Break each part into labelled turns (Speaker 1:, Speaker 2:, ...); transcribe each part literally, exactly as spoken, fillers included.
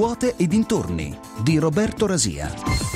Speaker 1: Ruote e dintorni di Roberto Rasia.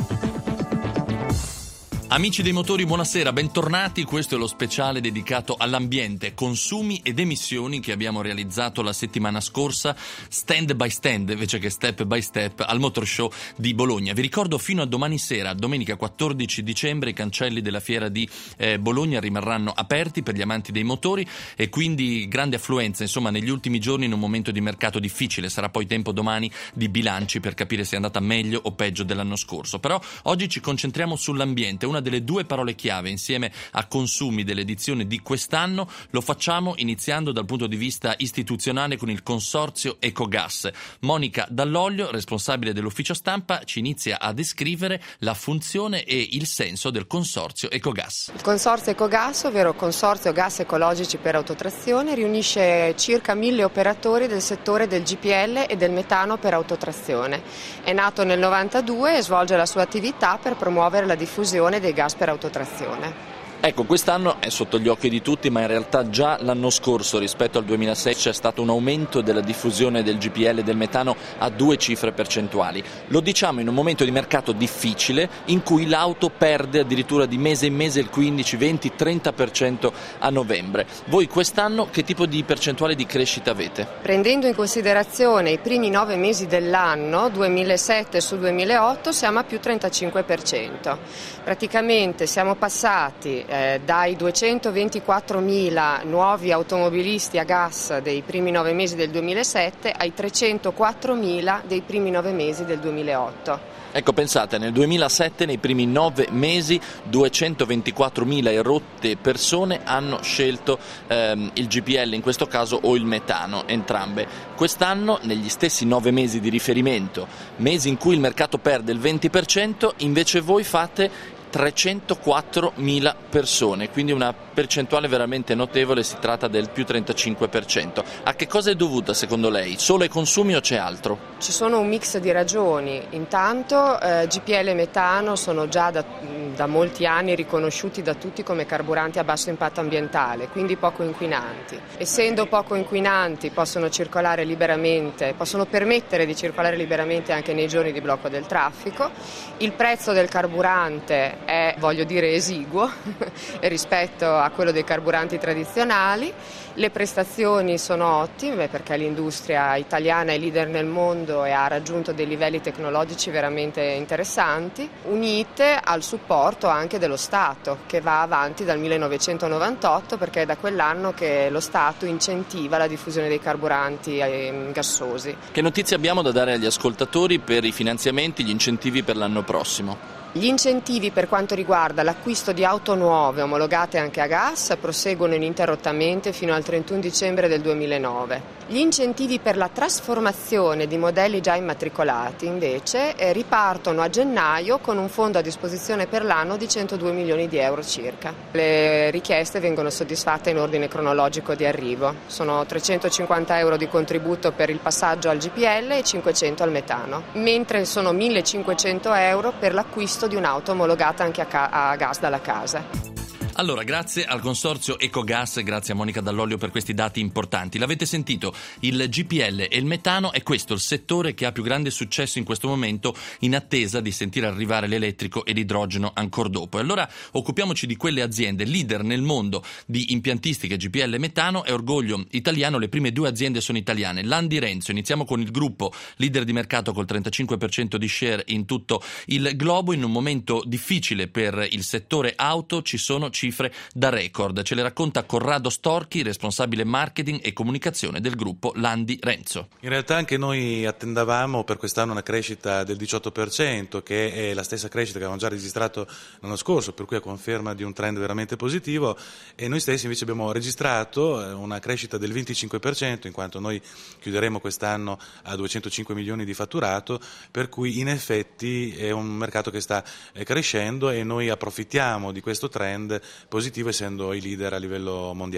Speaker 2: Amici dei motori, buonasera, bentornati. Questo è lo speciale dedicato all'ambiente, consumi ed emissioni che abbiamo realizzato la settimana scorsa, stand by stand invece che step by step, al Motor Show di Bologna. Vi ricordo fino a domani sera, domenica quattordici dicembre, i cancelli della fiera di eh, Bologna rimarranno aperti per gli amanti dei motori e quindi grande affluenza, insomma, negli ultimi giorni in un momento di mercato difficile. Sarà poi tempo domani di bilanci per capire se è andata meglio o peggio dell'anno scorso. Però oggi ci concentriamo sull'ambiente, una delle due parole chiave insieme a consumi dell'edizione di quest'anno. Lo facciamo iniziando dal punto di vista istituzionale con il consorzio Ecogas. Monica Dall'Oglio, responsabile dell'ufficio stampa, ci inizia a descrivere la funzione e il senso del consorzio Ecogas.
Speaker 3: Il consorzio Ecogas, ovvero Consorzio Gas Ecologici per Autotrazione, riunisce circa mille operatori del settore del G P L e del metano per autotrazione. È nato nel novantadue e svolge la sua attività per promuovere la diffusione dei gas per autotrazione.
Speaker 2: Ecco, quest'anno è sotto gli occhi di tutti, ma in realtà già l'anno scorso rispetto al duemilasei c'è stato un aumento della diffusione del G P L e del metano a due cifre percentuali. Lo diciamo in un momento di mercato difficile in cui l'auto perde addirittura di mese in mese il quindici, venti, trenta per cento a novembre. Voi quest'anno che tipo di percentuale di crescita avete?
Speaker 3: Prendendo in considerazione i primi nove mesi dell'anno, duemilasette su duemilaotto, siamo a più trentacinque per cento. Praticamente siamo passati Eh, dai duecentoventiquattromila nuovi automobilisti a gas dei primi nove mesi del duemilasette ai trecentoquattromila dei primi nove mesi del duemilaotto.
Speaker 2: Ecco, pensate, nel duemilasette, nei primi nove mesi, duecentoventiquattromila e rotte persone hanno scelto ehm, il G P L, in questo caso, o il metano, entrambe. Quest'anno, negli stessi nove mesi di riferimento, mesi in cui il mercato perde il venti per cento, invece voi fate trecentoquattromila persone, quindi una percentuale veramente notevole, si tratta del più trentacinque per cento. A che cosa è dovuta secondo lei? Solo ai consumi o c'è altro?
Speaker 3: Ci sono un mix di ragioni. Intanto eh, G P L e metano sono già da, da molti anni riconosciuti da tutti come carburanti a basso impatto ambientale, quindi poco inquinanti. Essendo poco inquinanti possono circolare liberamente, possono permettere di circolare liberamente anche nei giorni di blocco del traffico. Il prezzo del carburante è, voglio dire, esiguo rispetto a quello dei carburanti tradizionali. Le prestazioni sono ottime perché l'industria italiana è leader nel mondo e ha raggiunto dei livelli tecnologici veramente interessanti, unite al supporto anche dello Stato, che va avanti dal millenovecentonovantotto, perché è da quell'anno che lo Stato incentiva la diffusione dei carburanti gassosi.
Speaker 2: Che notizie abbiamo da dare agli ascoltatori per i finanziamenti, gli incentivi per l'anno prossimo?
Speaker 3: Gli incentivi per quanto riguarda l'acquisto di auto nuove omologate anche a gas proseguono ininterrottamente fino al trentuno dicembre del duemilanove. Gli incentivi per la trasformazione di modelli già immatricolati invece eh, ripartono a gennaio con un fondo a disposizione per l'anno di centodue milioni di euro circa. Le richieste vengono soddisfatte in ordine cronologico di arrivo. Sono trecentocinquanta euro di contributo per il passaggio al G P L e cinquecento al metano, mentre sono millecinquecento euro per l'acquisto di un'auto omologata anche a, ca- a gas dalla casa.
Speaker 2: Allora, grazie al consorzio Ecogas e grazie a Monica Dall'Oglio per questi dati importanti. L'avete sentito, il G P L e il metano è questo il settore che ha più grande successo in questo momento, in attesa di sentire arrivare l'elettrico e l'idrogeno ancora dopo. E allora occupiamoci di quelle aziende leader nel mondo di impiantistica G P L e metano. È orgoglio italiano, le prime due aziende sono italiane. Landi Renzo, iniziamo con il gruppo leader di mercato col trentacinque per cento di share in tutto il globo. In un momento difficile per il settore auto ci sono cifre da record. Ce le racconta Corrado Storchi, responsabile marketing e comunicazione del gruppo Landi Renzo.
Speaker 4: In realtà anche noi attendavamo per quest'anno una crescita del diciotto per cento, che è la stessa crescita che avevamo già registrato l'anno scorso, per cui a conferma di un trend veramente positivo, e noi stessi invece abbiamo registrato una crescita del venticinque per cento, in quanto noi chiuderemo quest'anno a duecentocinque milioni di fatturato, per cui in effetti è un mercato che sta crescendo e noi approfittiamo di questo trend positivo essendo i leader a livello mondiale.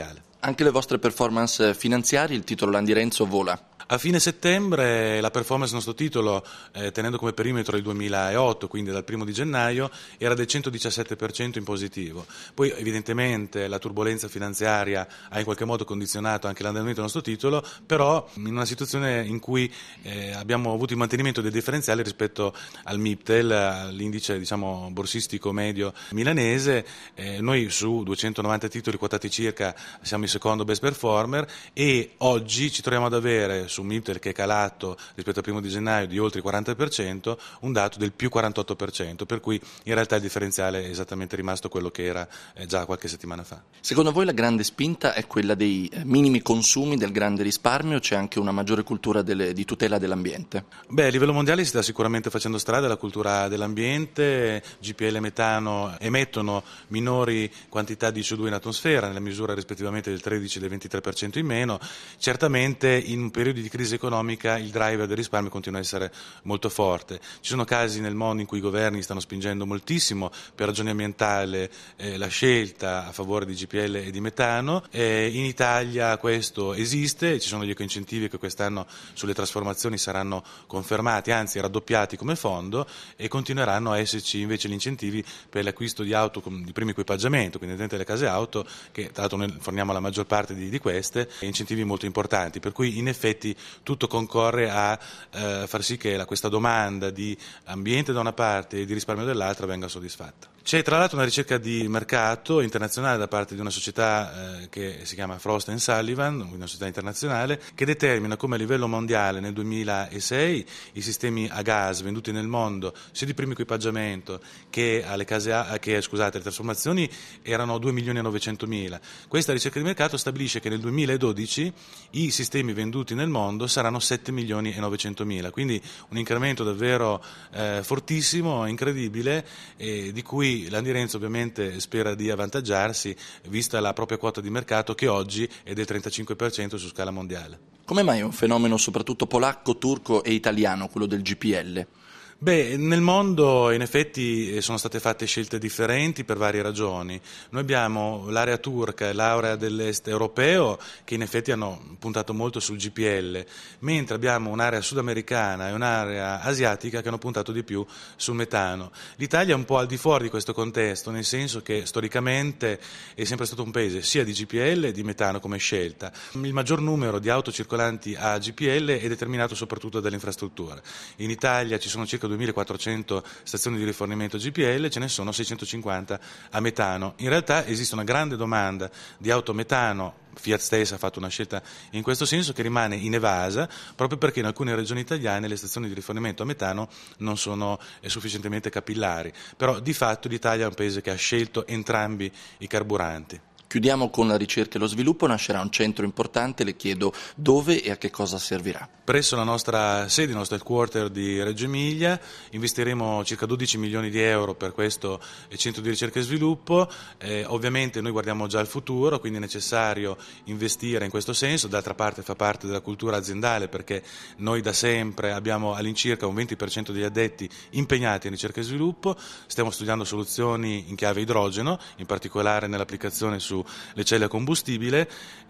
Speaker 2: Anche le vostre performance finanziarie, il titolo Landi Renzo vola.
Speaker 4: A fine settembre la performance del nostro titolo, eh, tenendo come perimetro il duemilaotto, quindi dal primo di gennaio, era del centodiciassette per cento in positivo. Poi evidentemente la turbolenza finanziaria ha in qualche modo condizionato anche l'andamento del nostro titolo, però in una situazione in cui eh, abbiamo avuto il mantenimento dei differenziali rispetto al MIPTEL, all'indice diciamo borsistico medio milanese, eh, noi su duecentonovanta titoli quotati circa siamo il secondo best performer e oggi ci troviamo ad avere su MIPTEL, che è calato rispetto al primo di gennaio di oltre il quaranta per cento, un dato del più quarantotto per cento, per cui in realtà il differenziale è esattamente rimasto quello che era eh, già qualche settimana fa.
Speaker 2: Secondo voi la grande spinta è quella dei minimi consumi, del grande risparmio, o c'è anche una maggiore cultura delle, di tutela dell'ambiente?
Speaker 4: Beh, a livello mondiale si sta sicuramente facendo strada la cultura dell'ambiente, G P L e metano emettono minori quantità di C O due in atmosfera, nella misura rispettivamente del tredici e del ventitré per cento in meno. Certamente in un periodo di crisi economica il driver del risparmio continua a essere molto forte. Ci sono casi nel mondo in cui i governi stanno spingendo moltissimo per ragioni ambientali eh, la scelta a favore di G P L e di metano. Eh, in Italia questo esiste, ci sono gli ecoincentivi che quest'anno sulle trasformazioni saranno confermati, anzi raddoppiati come fondo, e continueranno a esserci invece gli incentivi per l'acquisto di auto di primo equipaggiamento, quindi dentro le case auto, che tra l'altro noi forniamo la maggior parte di, di queste, incentivi molto importanti, per cui in effetti tutto concorre a eh, far sì che la, questa domanda di ambiente da una parte e di risparmio dall'altra venga soddisfatta. C'è tra l'altro una ricerca di mercato internazionale da parte di una società eh, che si chiama Frost and Sullivan, una società internazionale, che determina come a livello mondiale nel duemilasei i sistemi a gas venduti nel mondo, sia di primo equipaggiamento che alle case a, che scusate, le trasformazioni, erano due milioni e novecentomila. Questa ricerca di mercato stabilisce che nel duemiladodici i sistemi venduti nel mondo saranno sette milioni e novecentomila, quindi un incremento davvero eh, fortissimo, incredibile, eh, di cui Landi Renzo ovviamente spera di avvantaggiarsi, vista la propria quota di mercato che oggi è del trentacinque per cento su scala mondiale.
Speaker 2: Come mai è un fenomeno soprattutto polacco, turco e italiano, quello del G P L?
Speaker 4: Beh, nel mondo in effetti sono state fatte scelte differenti per varie ragioni. Noi abbiamo l'area turca e l'area dell'est europeo che in effetti hanno puntato molto sul G P L, mentre abbiamo un'area sudamericana e un'area asiatica che hanno puntato di più sul metano. L'Italia è un po' al di fuori di questo contesto, nel senso che storicamente è sempre stato un paese sia di G P L che di metano come scelta. Il maggior numero di auto circolanti a G P L è determinato soprattutto dall'infrastruttura. In Italia ci sono circa duemilaquattrocento stazioni di rifornimento G P L, ce ne sono seicentocinquanta a metano. In realtà esiste una grande domanda di auto metano. Fiat stessa ha fatto una scelta in questo senso che rimane inevasa proprio perché in alcune regioni italiane le stazioni di rifornimento a metano non sono sufficientemente capillari, però di fatto l'Italia è un paese che ha scelto entrambi i carburanti.
Speaker 2: Chiudiamo con la ricerca e lo sviluppo, nascerà un centro importante, le chiedo dove e a che cosa servirà.
Speaker 4: Presso la nostra sede, il nostro headquarter di Reggio Emilia, investiremo circa dodici milioni di euro per questo centro di ricerca e sviluppo. Eh, ovviamente noi guardiamo già al futuro, quindi è necessario investire in questo senso, d'altra parte fa parte della cultura aziendale perché noi da sempre abbiamo all'incirca un venti per cento degli addetti impegnati in ricerca e sviluppo, stiamo studiando soluzioni in chiave idrogeno, in particolare nell'applicazione su le celle a combustibile,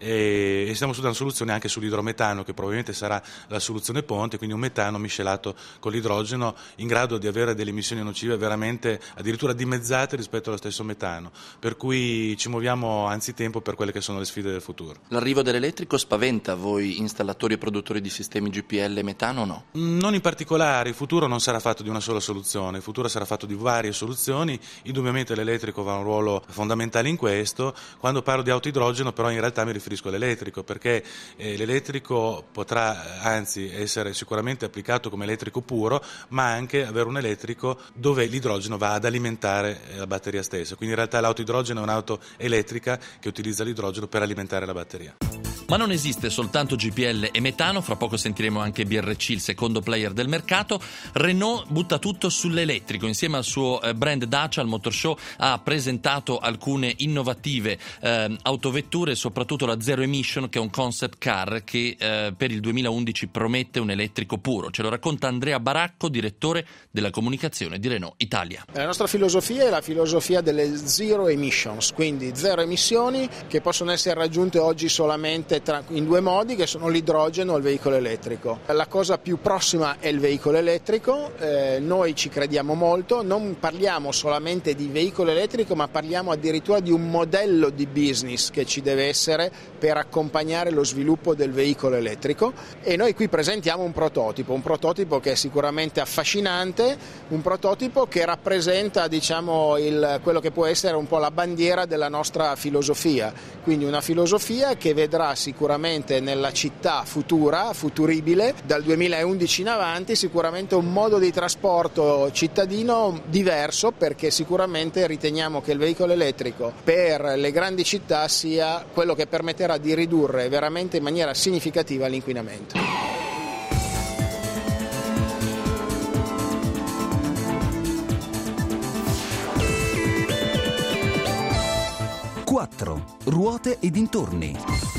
Speaker 4: e stiamo studiando soluzioni anche sull'idrometano che probabilmente sarà la soluzione ponte, quindi un metano miscelato con l'idrogeno in grado di avere delle emissioni nocive veramente addirittura dimezzate rispetto allo stesso metano, per cui ci muoviamo anzitempo per quelle che sono le sfide del futuro.
Speaker 2: L'arrivo dell'elettrico spaventa voi installatori e produttori di sistemi G P L metano o no?
Speaker 4: Non in particolare, il futuro non sarà fatto di una sola soluzione, il futuro sarà fatto di varie soluzioni, indubbiamente l'elettrico avrà un ruolo fondamentale in questo. Quando parlo di auto idrogeno però in realtà mi riferisco all'elettrico perché eh, l'elettrico potrà anzi essere sicuramente applicato come elettrico puro, ma anche avere un elettrico dove l'idrogeno va ad alimentare la batteria stessa, quindi in realtà l'auto idrogeno è un'auto elettrica che utilizza l'idrogeno per alimentare la batteria.
Speaker 2: Ma non esiste soltanto G P L e metano, fra poco sentiremo anche B R C, il secondo player del mercato. Renault butta tutto sull'elettrico, insieme al suo eh, brand Dacia al Motor Show ha presentato alcune innovative eh, autovetture, soprattutto la Zero Emission, che è un concept car che eh, per il duemilaundici promette un elettrico puro. Ce lo racconta Andrea Baracco, direttore della comunicazione di Renault Italia.
Speaker 5: La nostra filosofia è la filosofia delle Zero Emissions, quindi zero emissioni che possono essere raggiunte oggi solamente in due modi, che sono l'idrogeno e il veicolo elettrico. La cosa più prossima è il veicolo elettrico, eh, noi ci crediamo molto, non parliamo solamente di veicolo elettrico, ma parliamo addirittura di un modello di business che ci deve essere per accompagnare lo sviluppo del veicolo elettrico, e noi qui presentiamo un prototipo, un prototipo che è sicuramente affascinante, un prototipo che rappresenta, diciamo, il, quello che può essere un po' la bandiera della nostra filosofia, quindi una filosofia che vedrà sicuramente nella città futura, futuribile, dal duemilaundici in avanti, sicuramente un modo di trasporto cittadino diverso, perché sicuramente riteniamo che il veicolo elettrico per le grandi città sia quello che permetterà di ridurre veramente in maniera significativa l'inquinamento.
Speaker 1: quattro. Ruote e dintorni.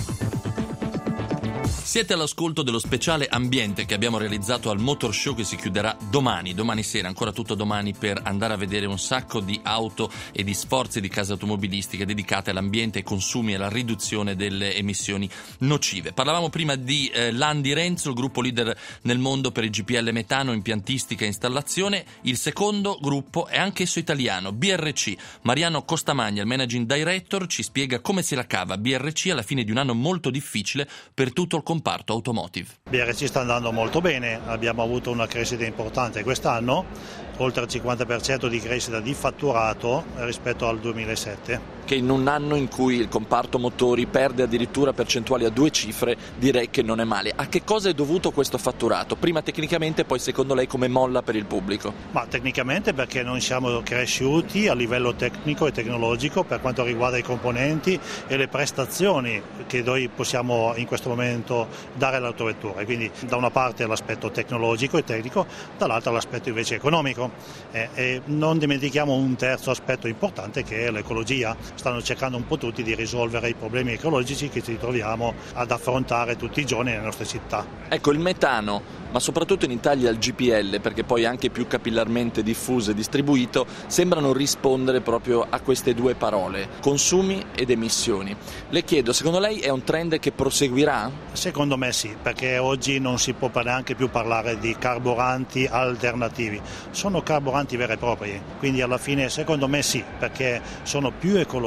Speaker 2: Siete all'ascolto dello speciale ambiente che abbiamo realizzato al Motor Show, che si chiuderà domani, domani sera, ancora tutto domani, per andare a vedere un sacco di auto e di sforzi di case automobilistiche dedicate all'ambiente, ai consumi e alla riduzione delle emissioni nocive. Parlavamo prima di eh, Landi Renzo, il gruppo leader nel mondo per il G P L metano, impiantistica e installazione. Il secondo gruppo è anch'esso italiano, B R C. Mariano Costamagna, il managing director, ci spiega come si la cava B R C alla fine di un anno molto difficile per tutto il comparto automotive.
Speaker 6: B R C sta andando molto bene, abbiamo avuto una crescita importante quest'anno, oltre il cinquanta per cento di crescita di fatturato rispetto al duemilasette.
Speaker 7: Che in un anno in cui il comparto motori perde addirittura percentuali a due cifre, direi che non è male. A che cosa è dovuto questo fatturato? Prima tecnicamente, poi secondo lei come molla per il pubblico?
Speaker 6: Ma tecnicamente perché non siamo cresciuti a livello tecnico e tecnologico per quanto riguarda i componenti e le prestazioni che noi possiamo in questo momento dare all'autovettura. Quindi da una parte l'aspetto tecnologico e tecnico, dall'altra l'aspetto invece economico. Eh, e non dimentichiamo un terzo aspetto importante, che è l'ecologia. Stanno cercando un po' tutti di risolvere i problemi ecologici che ci troviamo ad affrontare tutti i giorni nelle nostre città.
Speaker 7: Ecco, il metano, ma soprattutto in Italia il G P L, perché poi è anche più capillarmente diffuso e distribuito, sembrano rispondere proprio a queste due parole, consumi ed emissioni. Le chiedo, secondo lei è un trend che proseguirà?
Speaker 6: Secondo me sì, perché oggi non si può neanche più parlare di carburanti alternativi, sono carburanti veri e propri, quindi alla fine secondo me sì, perché sono più ecologici,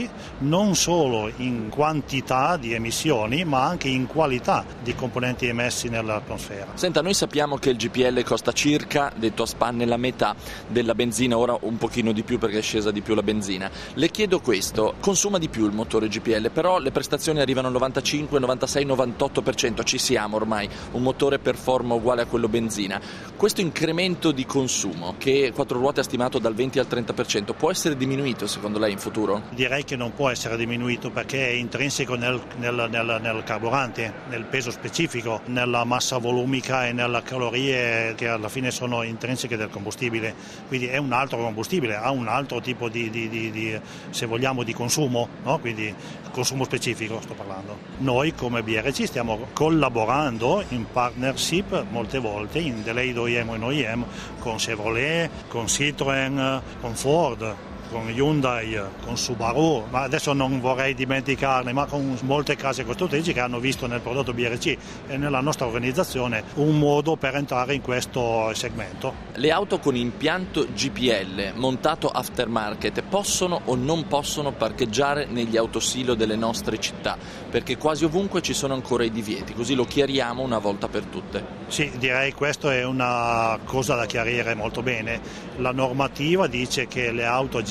Speaker 6: non solo in quantità di emissioni ma anche in qualità di componenti emessi nell'atmosfera.
Speaker 7: Senta, noi sappiamo che il G P L costa circa, detto a spanne, la metà della benzina, ora un pochino di più perché è scesa di più la benzina. Le chiedo questo, consuma di più il motore G P L, però le prestazioni arrivano al novantacinque, novantasei, novantotto per cento, ci siamo ormai, un motore performa uguale a quello benzina. Questo incremento di consumo, che quattro ruote ha stimato dal venti al trenta per cento, può essere diminuito secondo lei in futuro?
Speaker 6: Direi che non può essere diminuito perché è intrinseco nel, nel, nel, nel carburante, nel peso specifico, nella massa volumica e nelle calorie che alla fine sono intrinseche del combustibile, quindi è un altro combustibile, ha un altro tipo di, di, di, di se vogliamo, di consumo, no? Quindi consumo specifico sto parlando. Noi come B R C stiamo collaborando in partnership molte volte, in delayed O E M o in O E M, con Chevrolet, con Citroën, con Ford, con Hyundai, con Subaru, ma adesso non vorrei dimenticarne, ma con molte case costruttrici che hanno visto nel prodotto B R C e nella nostra organizzazione un modo per entrare in questo segmento.
Speaker 7: Le auto con impianto G P L montato aftermarket possono o non possono parcheggiare negli autosilo delle nostre città? Perché quasi ovunque ci sono ancora i divieti, così lo chiariamo una volta per tutte.
Speaker 6: Sì, direi questa è una cosa da chiarire molto bene. La normativa dice che le auto G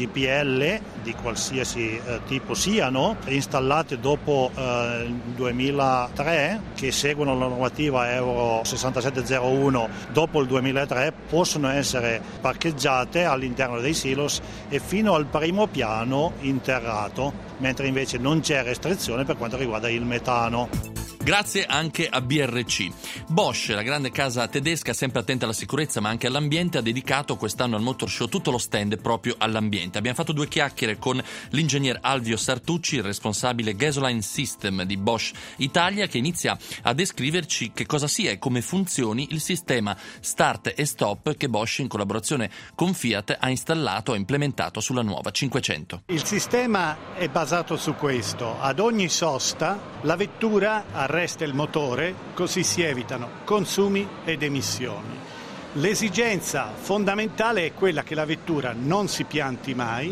Speaker 6: G P L di qualsiasi eh, tipo siano, installate dopo il eh, duemilatré, che seguono la normativa Euro sessantasette zero uno dopo il duemilatré, possono essere parcheggiate all'interno dei silos e fino al primo piano interrato, mentre invece non c'è restrizione per quanto riguarda il metano.
Speaker 2: Grazie anche a B R C. Bosch, la grande casa tedesca sempre attenta alla sicurezza ma anche all'ambiente, ha dedicato quest'anno al Motor Show tutto lo stand proprio all'ambiente. Abbiamo fatto due chiacchiere con l'ingegner Alvio Sartucci, il responsabile Gasoline System di Bosch Italia, che inizia a descriverci che cosa sia e come funzioni il sistema start e stop che Bosch in collaborazione con Fiat ha installato e implementato sulla nuova cinquecento.
Speaker 8: Il sistema è basato su questo: ad ogni sosta la vettura arresta il motore, così si evitano consumi ed emissioni. L'esigenza fondamentale è quella che la vettura non si pianti mai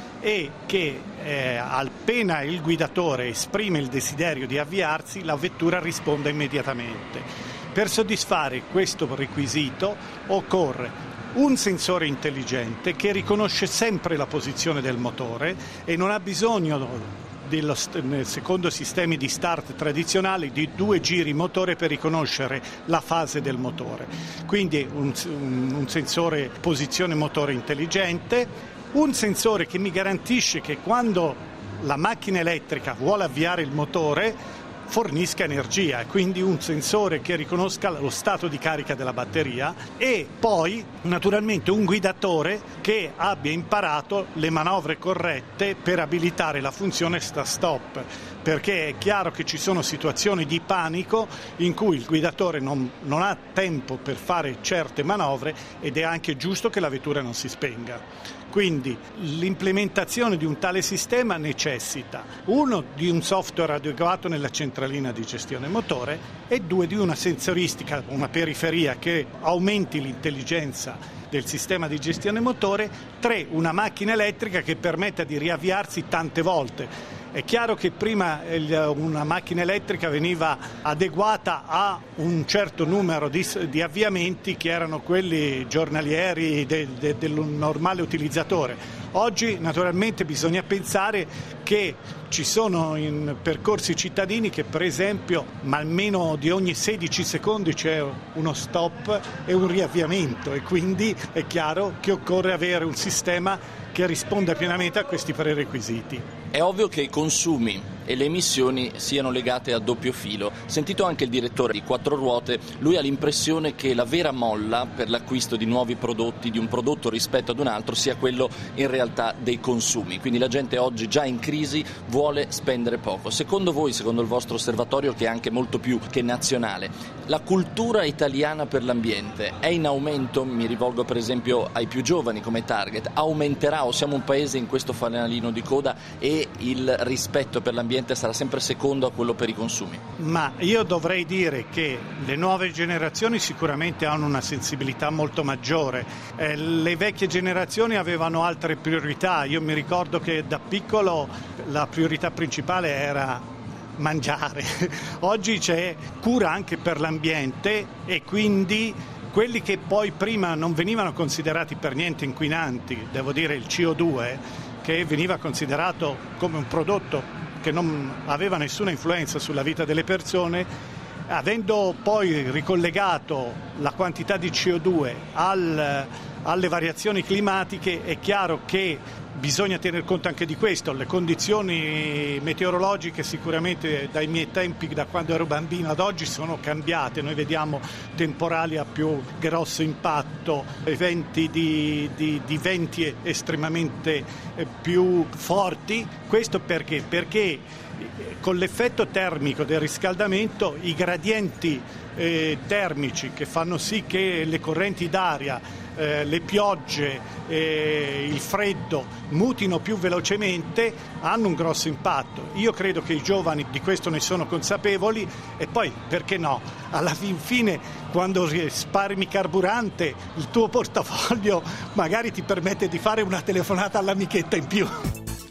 Speaker 8: e che eh, appena il guidatore esprime il desiderio di avviarsi, la vettura risponda immediatamente. Per soddisfare questo requisito occorre un sensore intelligente che riconosce sempre la posizione del motore e non ha bisogno, dello, secondo sistemi di start tradizionali, di due giri motore per riconoscere la fase del motore. Quindi un, un, un sensore posizione motore intelligente, un sensore che mi garantisce che quando la macchina elettrica vuole avviare il motore fornisca energia, quindi un sensore che riconosca lo stato di carica della batteria, e poi naturalmente un guidatore che abbia imparato le manovre corrette per abilitare la funzione start-stop, perché è chiaro che ci sono situazioni di panico in cui il guidatore non, non ha tempo per fare certe manovre ed è anche giusto che la vettura non si spenga. Quindi l'implementazione di un tale sistema necessita, uno, di un software adeguato nella centralina di gestione motore e due, di una sensoristica, una periferia che aumenti l'intelligenza del sistema di gestione motore, tre, una macchina elettrica che permetta di riavviarsi tante volte. È chiaro che prima una macchina elettrica veniva adeguata a un certo numero di, di avviamenti che erano quelli giornalieri del, del, del normale utilizzatore. Oggi naturalmente bisogna pensare che ci sono in percorsi cittadini che per esempio ma almeno di ogni sedici secondi c'è uno stop e un riavviamento, e quindi è chiaro che occorre avere un sistema che risponda pienamente a questi prerequisiti.
Speaker 7: È ovvio che i consumi e le emissioni siano legate a doppio filo. Sentito anche il direttore di Quattro Ruote, lui ha l'impressione che la vera molla per l'acquisto di nuovi prodotti, di un prodotto rispetto ad un altro, sia quello in realtà dei consumi. Quindi la gente oggi, già in crisi, vuole spendere poco. Secondo voi, secondo il vostro osservatorio, che è anche molto più che nazionale, la cultura italiana per l'ambiente è in aumento? Mi rivolgo per esempio ai più giovani come target. Aumenterà o siamo un paese in questo fanalino di coda e il rispetto per l'ambiente sarà sempre secondo a quello per i consumi?
Speaker 8: Ma io dovrei dire che le nuove generazioni sicuramente hanno una sensibilità molto maggiore. Eh, le vecchie generazioni avevano altre priorità. Io mi ricordo che da piccolo la priorità principale era mangiare. Oggi c'è cura anche per l'ambiente e quindi quelli che poi prima non venivano considerati per niente inquinanti, devo dire il C O due, che veniva considerato come un prodotto che non aveva nessuna influenza sulla vita delle persone, avendo poi ricollegato la quantità di C O due al, alle variazioni climatiche, è chiaro che bisogna tener conto anche di questo. Le condizioni meteorologiche sicuramente dai miei tempi, da quando ero bambino ad oggi, sono cambiate. Noi vediamo temporali a più grosso impatto, eventi di, di, di venti estremamente più forti. Questo perché? Perché con l'effetto termico del riscaldamento i gradienti eh, termici che fanno sì che le correnti d'aria, Eh, le piogge, eh, il freddo mutino più velocemente, hanno un grosso impatto. Io credo che i giovani di questo ne sono consapevoli e poi, perché no, alla fin fine quando risparmi carburante il tuo portafoglio magari ti permette di fare una telefonata all'amichetta in più.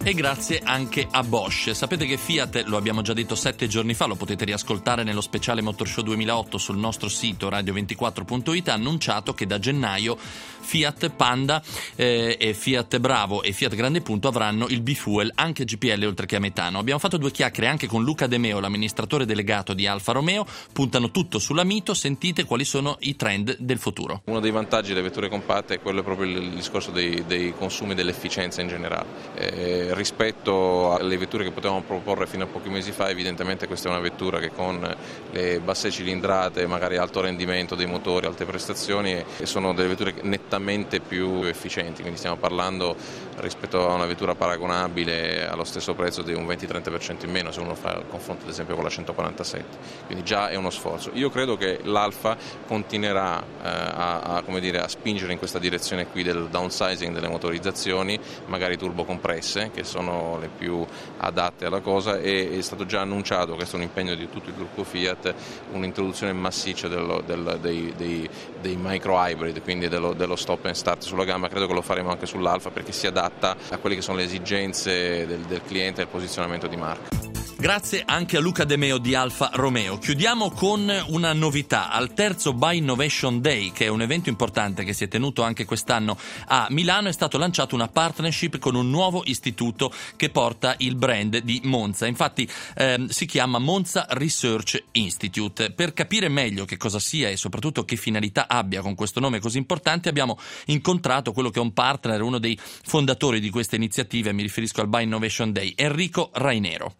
Speaker 2: E grazie anche a Bosch. Sapete che Fiat, lo abbiamo già detto sette giorni fa, lo potete riascoltare nello speciale Motor Show duemilaotto sul nostro sito radio ventiquattro punto it, ha annunciato che da gennaio Fiat Panda eh, e Fiat Bravo e Fiat Grande Punto avranno il bifuel anche G P L oltre che a metano. Abbiamo fatto due chiacchiere anche con Luca De Meo, l'amministratore delegato di Alfa Romeo, puntano tutto sulla Mito, sentite quali sono i trend del futuro.
Speaker 9: Uno dei vantaggi delle vetture compatte è quello proprio il discorso dei, dei consumi e dell'efficienza in generale. Eh, rispetto alle vetture che potevamo proporre fino a pochi mesi fa, evidentemente questa è una vettura che con le basse cilindrate, magari alto rendimento dei motori, alte prestazioni, sono delle vetture nettamente più efficienti, quindi stiamo parlando rispetto a una vettura paragonabile allo stesso prezzo di un venti trenta per cento in meno se uno fa il confronto ad esempio con la centoquarantasette, quindi già è uno sforzo. Io credo che l'Alfa continuerà eh, a, a, come dire, a spingere in questa direzione qui del downsizing delle motorizzazioni, magari turbocompresse, che sono le più adatte alla cosa, e è stato già annunciato, questo è un impegno di tutto il gruppo Fiat, un'introduzione massiccia dello, del, dei, dei, dei micro hybrid, quindi dello, dello stop and start sulla gamma. Credo che lo faremo anche sull'Alfa perché si adatta a quelle che sono le esigenze del, del cliente e il posizionamento di marca.
Speaker 2: Grazie anche a Luca De Meo di Alfa Romeo. Chiudiamo con una novità. Al terzo Buy Innovation Day, che è un evento importante che si è tenuto anche quest'anno a Milano, è stato lanciato una partnership con un nuovo istituto che porta il brand di Monza. Infatti ehm, si chiama Monza Research Institute. Per capire meglio che cosa sia e soprattutto che finalità abbia con questo nome così importante, abbiamo incontrato quello che è un partner, uno dei fondatori di queste iniziative, mi riferisco al Buy Innovation Day, Enrico Rainero.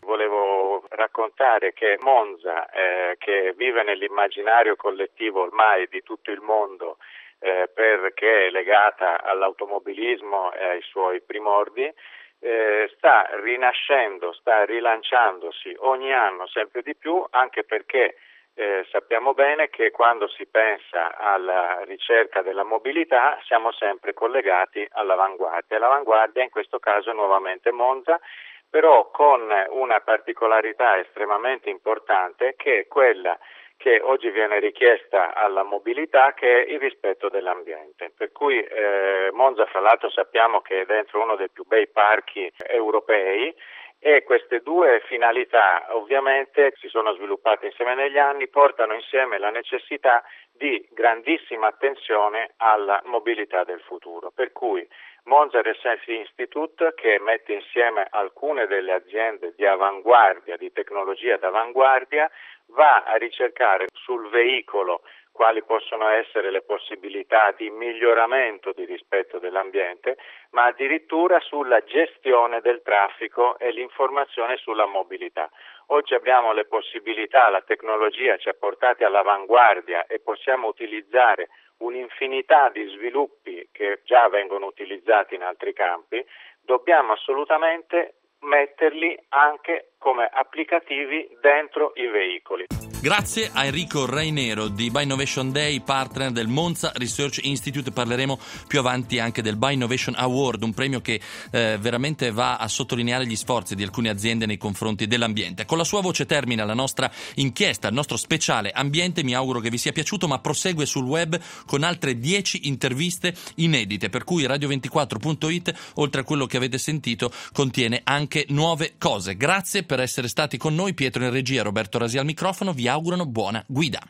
Speaker 10: Raccontare che Monza, eh, che vive nell'immaginario collettivo ormai di tutto il mondo, eh, perché è legata all'automobilismo e ai suoi primordi, eh, sta rinascendo, sta rilanciandosi ogni anno sempre di più, anche perché eh, sappiamo bene che quando si pensa alla ricerca della mobilità siamo sempre collegati all'avanguardia. L'avanguardia in questo caso è nuovamente Monza, però con una particolarità estremamente importante, che è quella che oggi viene richiesta alla mobilità, che è il rispetto dell'ambiente. Per cui eh, Monza, fra l'altro, sappiamo che è dentro uno dei più bei parchi europei, e queste due finalità ovviamente si sono sviluppate insieme negli anni, portano insieme la necessità di grandissima attenzione alla mobilità del futuro. Per cui Monza Research Institute, che mette insieme alcune delle aziende di avanguardia, di tecnologia d'avanguardia, va a ricercare sul veicolo quali possono essere le possibilità di miglioramento di rispetto dell'ambiente, ma addirittura sulla gestione del traffico e l'informazione sulla mobilità. Oggi abbiamo le possibilità, la tecnologia ci ha portati all'avanguardia e possiamo utilizzare un'infinità di sviluppi che già vengono utilizzati in altri campi. Dobbiamo assolutamente metterli anche come applicativi dentro i veicoli.
Speaker 2: Grazie a Enrico Rainero di Buy Innovation Day, partner del Monza Research Institute. Parleremo più avanti anche del Buy Innovation Award, un premio che eh, veramente va a sottolineare gli sforzi di alcune aziende nei confronti dell'ambiente. Con la sua voce termina la nostra inchiesta, il nostro speciale ambiente. Mi auguro che vi sia piaciuto, ma prosegue sul web con altre dieci interviste inedite, per cui radio ventiquattro punto it, oltre a quello che avete sentito, contiene anche nuove cose. Grazie per essere stati con noi. Pietro in regia, Roberto Rasi al microfono. Vi augurano buona guida.